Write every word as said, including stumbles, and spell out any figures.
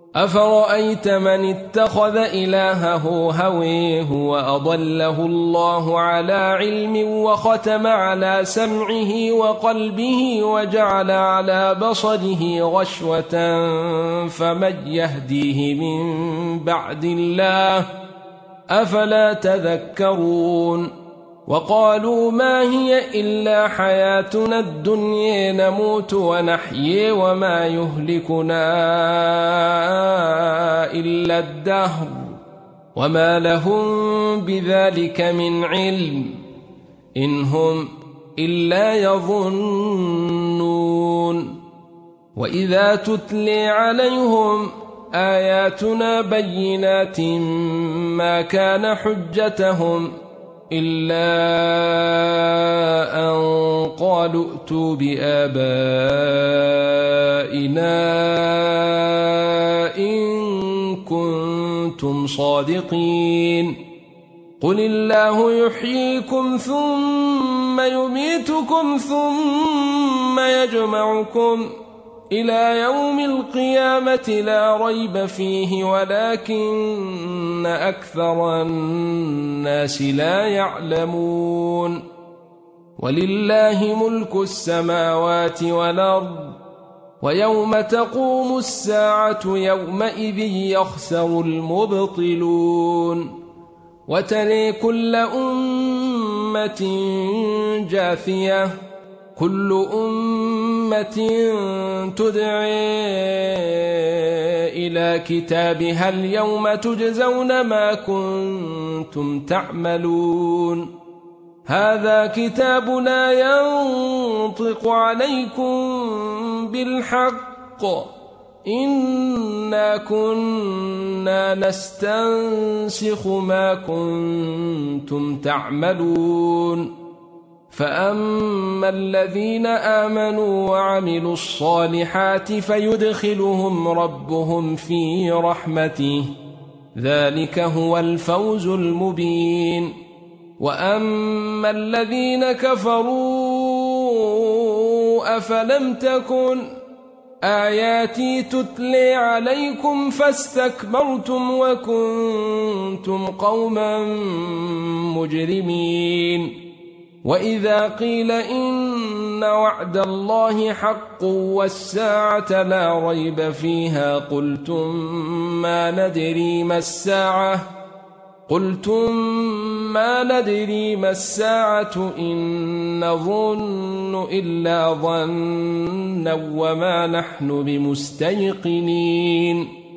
أفرأيت من اتخذ إلهه هويه وأضله الله على علم وختم على سمعه وقلبه وجعل على بصره غشوة فمن يهديه من بعد الله أفلا تذكرون وقالوا ما هي إلا حياتنا الدنيا نموت ونحيي وما يهلكنا إلا الدهر وما لهم بذلك من علم إن هم إلا يظنون وإذا تتلي عليهم آياتنا بينات ما كان حجتهم إلا أن قالوا ائتوا بآبائنا إن كنتم صادقين قل الله يحييكم ثم يميتكم ثم يجمعكم إلى يوم القيامة لا ريب فيه ولكن أكثر الناس لا يعلمون ولله ملك السماوات والأرض ويوم تقوم الساعة يومئذ يخسر المبطلون وترى كل أمة جاثية كل أمة تدعي إلى كتابها اليوم تجزون ما كنتم تعملون هذا كتابنا ينطق عليكم بالحق إنا كنا نستنسخ ما كنتم تعملون فأما الذين آمنوا وعملوا الصالحات فيدخلهم ربهم في رحمته ذلك هو الفوز المبين وأما الذين كفروا أفلم تكن آياتي تتلي عليكم فاستكبرتم وكنتم قوما مجرمين وإذا قيل إن وعد الله حق والساعة لا ريب فيها قلتم ما ندري ما الساعة قلتم ما ندري ما الساعة إن نظن إلا ظنا وما نحن بمستيقنين